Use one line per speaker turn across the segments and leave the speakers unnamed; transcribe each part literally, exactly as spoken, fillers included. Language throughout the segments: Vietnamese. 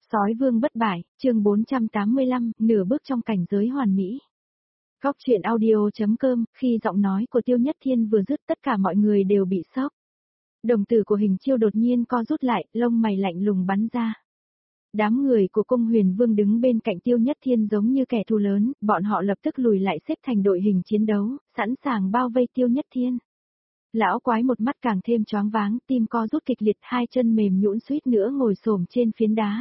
Sói vương bất bại, chương bốn trăm tám mươi lăm, nửa bước trong cảnh giới hoàn mỹ. Góc truyện audio.com, khi giọng nói của Tiêu Nhất Thiên vừa dứt tất cả mọi người đều bị sốc. Đồng tử của Hình Chiêu đột nhiên co rút lại, lông mày lạnh lùng bắn ra. Đám người của cung huyền vương đứng bên cạnh Tiêu Nhất Thiên giống như kẻ thù lớn, bọn họ lập tức lùi lại xếp thành đội hình chiến đấu, sẵn sàng bao vây Tiêu Nhất Thiên. Lão quái một mắt càng thêm choáng váng, tim co rút kịch liệt, hai chân mềm nhũn suýt nữa ngồi xổm trên phiến đá.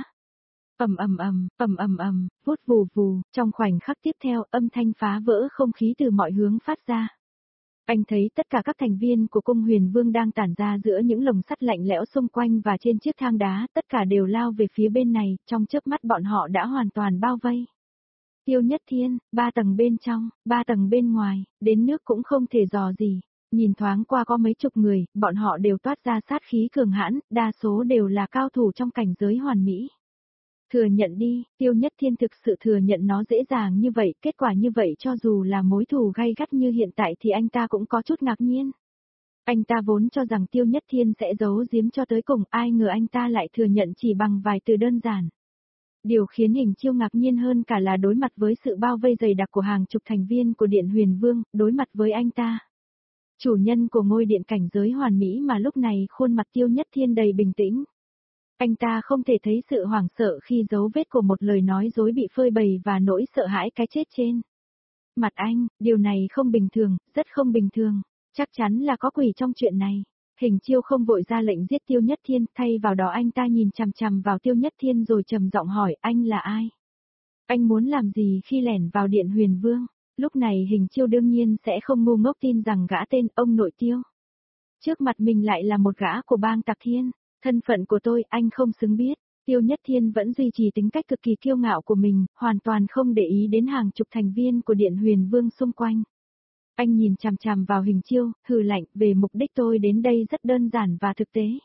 Ầm ầm ầm, ầm ầm ầm, vút vù vù, trong khoảnh khắc tiếp theo, âm thanh phá vỡ không khí từ mọi hướng phát ra. Anh thấy tất cả các thành viên của cung huyền vương đang tản ra giữa những lồng sắt lạnh lẽo xung quanh và trên chiếc thang đá, tất cả đều lao về phía bên này, trong chớp mắt bọn họ đã hoàn toàn bao vây. Tiêu Nhất Thiên, ba tầng bên trong, ba tầng bên ngoài, đến nước cũng không thể dò gì. Nhìn thoáng qua có mấy chục người, bọn họ đều toát ra sát khí cường hãn, đa số đều là cao thủ trong cảnh giới hoàn mỹ. Thừa nhận đi, Tiêu Nhất Thiên thực sự thừa nhận nó dễ dàng như vậy, kết quả như vậy cho dù là mối thù gay gắt như hiện tại thì anh ta cũng có chút ngạc nhiên. Anh ta vốn cho rằng Tiêu Nhất Thiên sẽ giấu giếm cho tới cùng, ai ngờ anh ta lại thừa nhận chỉ bằng vài từ đơn giản. Điều khiến Hình Chiêu ngạc nhiên hơn cả là đối mặt với sự bao vây dày đặc của hàng chục thành viên của Điện Huyền Vương, đối mặt với anh ta. Chủ nhân của ngôi điện cảnh giới hoàn mỹ mà lúc này khuôn mặt Tiêu Nhất Thiên đầy bình tĩnh. Anh ta không thể thấy sự hoảng sợ khi dấu vết của một lời nói dối bị phơi bày và nỗi sợ hãi cái chết trên mặt anh, điều này không bình thường, rất không bình thường, chắc chắn là có quỷ trong chuyện này. Hình Chiêu không vội ra lệnh giết Tiêu Nhất Thiên, thay vào đó anh ta nhìn chằm chằm vào Tiêu Nhất Thiên rồi trầm giọng hỏi, anh là ai? Anh muốn làm gì khi lẻn vào Điện Huyền Vương? Lúc này Hình Chiêu đương nhiên sẽ không ngu ngốc tin rằng gã tên ông nội Tiêu. Trước mặt mình lại là một gã của bang Tạc Thiên, thân phận của tôi anh không xứng biết. Tiêu Nhất Thiên vẫn duy trì tính cách cực kỳ kiêu ngạo của mình, hoàn toàn không để ý đến hàng chục thành viên của Điện Huyền Vương xung quanh. Anh nhìn chằm chằm vào Hình Chiêu, hừ lạnh, về mục đích tôi đến đây rất đơn giản và thực tế.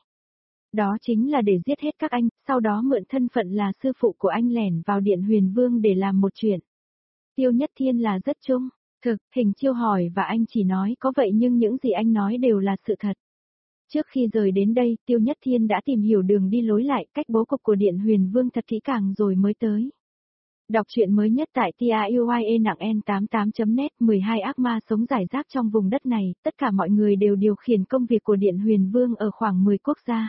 Đó chính là để giết hết các anh, sau đó mượn thân phận là sư phụ của anh lẻn vào Điện Huyền Vương để làm một chuyện. Tiêu Nhất Thiên là rất trung thực, Hình Chiêu hỏi và anh chỉ nói có vậy nhưng những gì anh nói đều là sự thật. Trước khi rời đến đây, Tiêu Nhất Thiên đã tìm hiểu đường đi lối lại, cách bố cục của Điện Huyền Vương thật kỹ càng rồi mới tới. Đọc truyện mới nhất tại T-I-U-I-E nặng N tám mươi tám chấm net, mười hai ác ma sống rải rác trong vùng đất này, tất cả mọi người đều điều khiển công việc của Điện Huyền Vương ở khoảng mười quốc gia.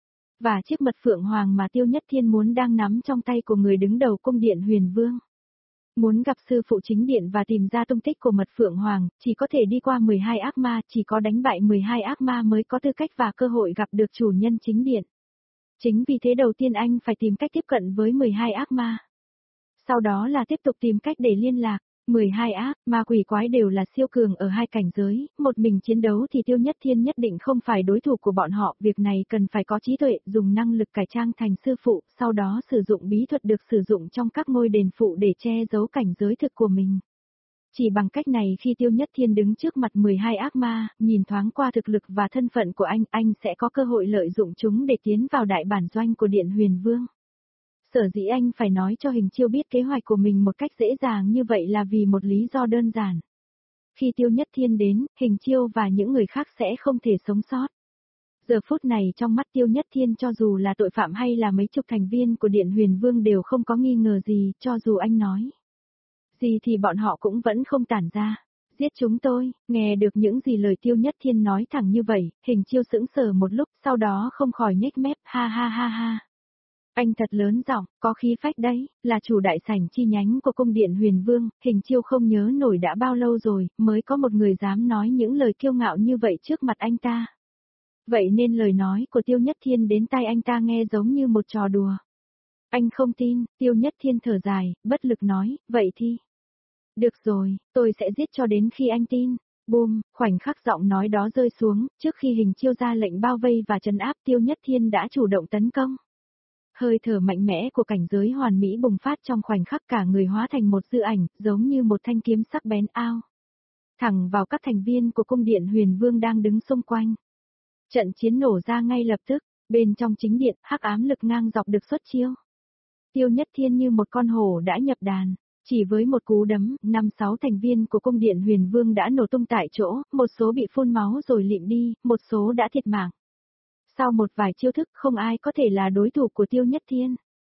Và chiếc mật phượng hoàng mà Tiêu Nhất Thiên muốn đang nắm trong tay của người đứng đầu cung Điện Huyền Vương. Muốn gặp sư phụ chính điện và tìm ra tung tích của mật phượng hoàng, chỉ có thể đi qua mười hai ác ma, chỉ có đánh bại mười hai ác ma mới có tư cách và cơ hội gặp được chủ nhân chính điện. Chính vì thế đầu tiên anh phải tìm cách tiếp cận với mười hai ác ma. Sau đó là tiếp tục tìm cách để liên lạc. mười hai ác ma quỷ quái đều là siêu cường ở hai cảnh giới, một mình chiến đấu thì Tiêu Nhất Thiên nhất định không phải đối thủ của bọn họ, việc này cần phải có trí tuệ, dùng năng lực cải trang thành sư phụ, sau đó sử dụng bí thuật được sử dụng trong các ngôi đền phụ để che giấu cảnh giới thực của mình. Chỉ bằng cách này khi Tiêu Nhất Thiên đứng trước mặt mười hai ác ma, nhìn thoáng qua thực lực và thân phận của anh, anh sẽ có cơ hội lợi dụng chúng để tiến vào đại bản doanh của Điện Huyền Vương. Sở dĩ anh phải nói cho Hình Chiêu biết kế hoạch của mình một cách dễ dàng như vậy là vì một lý do đơn giản. Khi Tiêu Nhất Thiên đến, Hình Chiêu và những người khác sẽ không thể sống sót. Giờ phút này trong mắt Tiêu Nhất Thiên cho dù là tội phạm hay là mấy chục thành viên của Điện Huyền Vương đều không có nghi ngờ gì, cho dù anh nói gì thì bọn họ cũng vẫn không tản ra. Giết chúng tôi, nghe được những gì lời Tiêu Nhất Thiên nói thẳng như vậy, Hình Chiêu sững sờ một lúc, sau đó không khỏi nhếch mép, ha ha ha ha. Anh thật lớn giọng, có khí phách đấy, là chủ đại sảnh chi nhánh của cung Điện Huyền Vương, Hình Chiêu không nhớ nổi đã bao lâu rồi, mới có một người dám nói những lời kiêu ngạo như vậy trước mặt anh ta. Vậy nên lời nói của Tiêu Nhất Thiên đến tai anh ta nghe giống như một trò đùa. Anh không tin, Tiêu Nhất Thiên thở dài, bất lực nói, vậy thì. Được rồi, tôi sẽ giết cho đến khi anh tin. Boom, khoảnh khắc giọng nói đó rơi xuống, trước khi Hình Chiêu ra lệnh bao vây và trấn áp Tiêu Nhất Thiên đã chủ động tấn công. Hơi thở mạnh mẽ của cảnh giới hoàn mỹ bùng phát trong khoảnh khắc cả người hóa thành một dư ảnh, giống như một thanh kiếm sắc bén ao. Thẳng vào các thành viên của cung Điện Huyền Vương đang đứng xung quanh. Trận chiến nổ ra ngay lập tức, bên trong chính điện, hắc ám lực ngang dọc được xuất chiêu. Tiêu Nhất Thiên như một con hổ đã nhập đàn, chỉ với một cú đấm, năm sáu thành viên của cung Điện Huyền Vương đã nổ tung tại chỗ, một số bị phun máu rồi lịm đi, một số đã thiệt mạng. Sau một vài chiêu thức không ai có thể là đối thủ của Tiêu Nhất Thiên.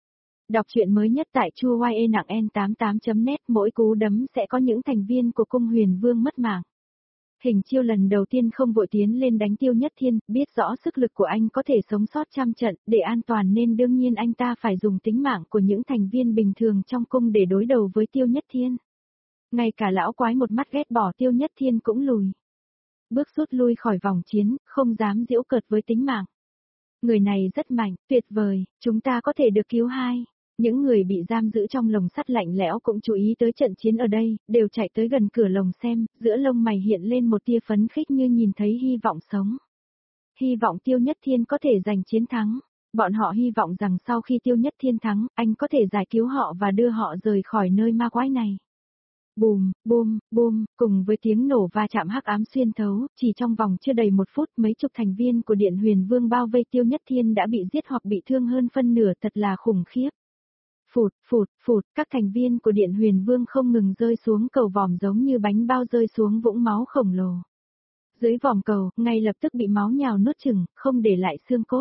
Đọc truyện mới nhất tại chuyenặng en tám tám chấm net, mỗi cú đấm sẽ có những thành viên của cung Huyền Vương mất mạng. Hình Chiêu lần đầu tiên không vội tiến lên đánh Tiêu Nhất Thiên, biết rõ sức lực của anh có thể sống sót trăm trận, để an toàn nên đương nhiên anh ta phải dùng tính mạng của những thành viên bình thường trong cung để đối đầu với Tiêu Nhất Thiên. Ngay cả lão quái một mắt ghét bỏ Tiêu Nhất Thiên cũng lùi bước rút lui khỏi vòng chiến, không dám giễu cợt với tính mạng. Người này rất mạnh, tuyệt vời, chúng ta có thể được cứu hai. Những người bị giam giữ trong lồng sắt lạnh lẽo cũng chú ý tới trận chiến ở đây, đều chạy tới gần cửa lồng xem, giữa lông mày hiện lên một tia phấn khích như nhìn thấy hy vọng sống. Hy vọng Tiêu Nhất Thiên có thể giành chiến thắng. Bọn họ hy vọng rằng sau khi Tiêu Nhất Thiên thắng, anh có thể giải cứu họ và đưa họ rời khỏi nơi ma quái này. Bùm, bùm, bùm, cùng với tiếng nổ va chạm hắc ám xuyên thấu, chỉ trong vòng chưa đầy một phút mấy chục thành viên của Điện Huyền Vương bao vây Tiêu Nhất Thiên đã bị giết hoặc bị thương hơn phân nửa, thật là khủng khiếp. Phụt, phụt, phụt, các thành viên của Điện Huyền Vương không ngừng rơi xuống cầu vòm giống như bánh bao rơi xuống vũng máu khổng lồ. Dưới vòm cầu, ngay lập tức bị máu nhào nuốt chửng, không để lại xương cốt.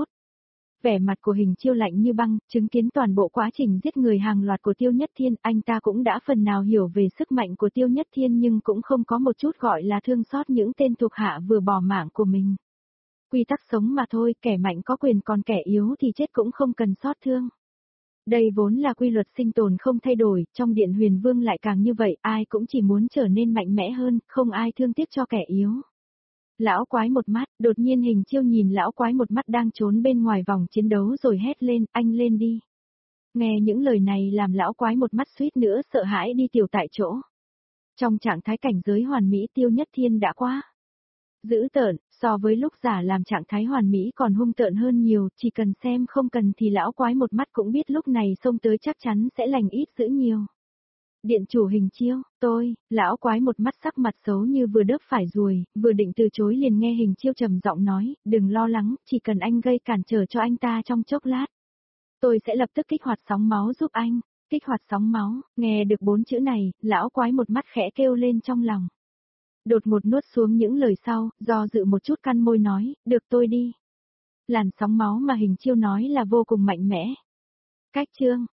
Vẻ mặt của Hình Chiêu lạnh như băng, chứng kiến toàn bộ quá trình giết người hàng loạt của Tiêu Nhất Thiên, anh ta cũng đã phần nào hiểu về sức mạnh của Tiêu Nhất Thiên nhưng cũng không có một chút gọi là thương xót những tên thuộc hạ vừa bỏ mạng của mình. Quy tắc sống mà thôi, kẻ mạnh có quyền còn kẻ yếu thì chết cũng không cần xót thương. Đây vốn là quy luật sinh tồn không thay đổi, trong Điện Huyền Vương lại càng như vậy, ai cũng chỉ muốn trở nên mạnh mẽ hơn, không ai thương tiếc cho kẻ yếu. Lão quái một mắt, đột nhiên Hình Chiêu nhìn lão quái một mắt đang trốn bên ngoài vòng chiến đấu rồi hét lên, anh lên đi. Nghe những lời này làm lão quái một mắt suýt nữa sợ hãi đi tiểu tại chỗ. Trong trạng thái cảnh giới hoàn mỹ Tiêu Nhất Thiên đã quá dữ tợn, so với lúc giả làm trạng thái hoàn mỹ còn hung tợn hơn nhiều, chỉ cần xem không cần thì lão quái một mắt cũng biết lúc này xông tới chắc chắn sẽ lành ít dữ nhiều. Điện chủ Hình Chiêu, tôi, lão quái một mắt sắc mặt xấu như vừa đớp phải ruồi, vừa định từ chối liền nghe Hình Chiêu trầm giọng nói, đừng lo lắng, chỉ cần anh gây cản trở cho anh ta trong chốc lát. Tôi sẽ lập tức kích hoạt sóng máu giúp anh, kích hoạt sóng máu, nghe được bốn chữ này, lão quái một mắt khẽ kêu lên trong lòng. Đột một nuốt xuống những lời sau, do dự một chút căn môi nói, được tôi đi. Làn sóng máu mà Hình Chiêu nói là vô cùng mạnh mẽ. Cách chương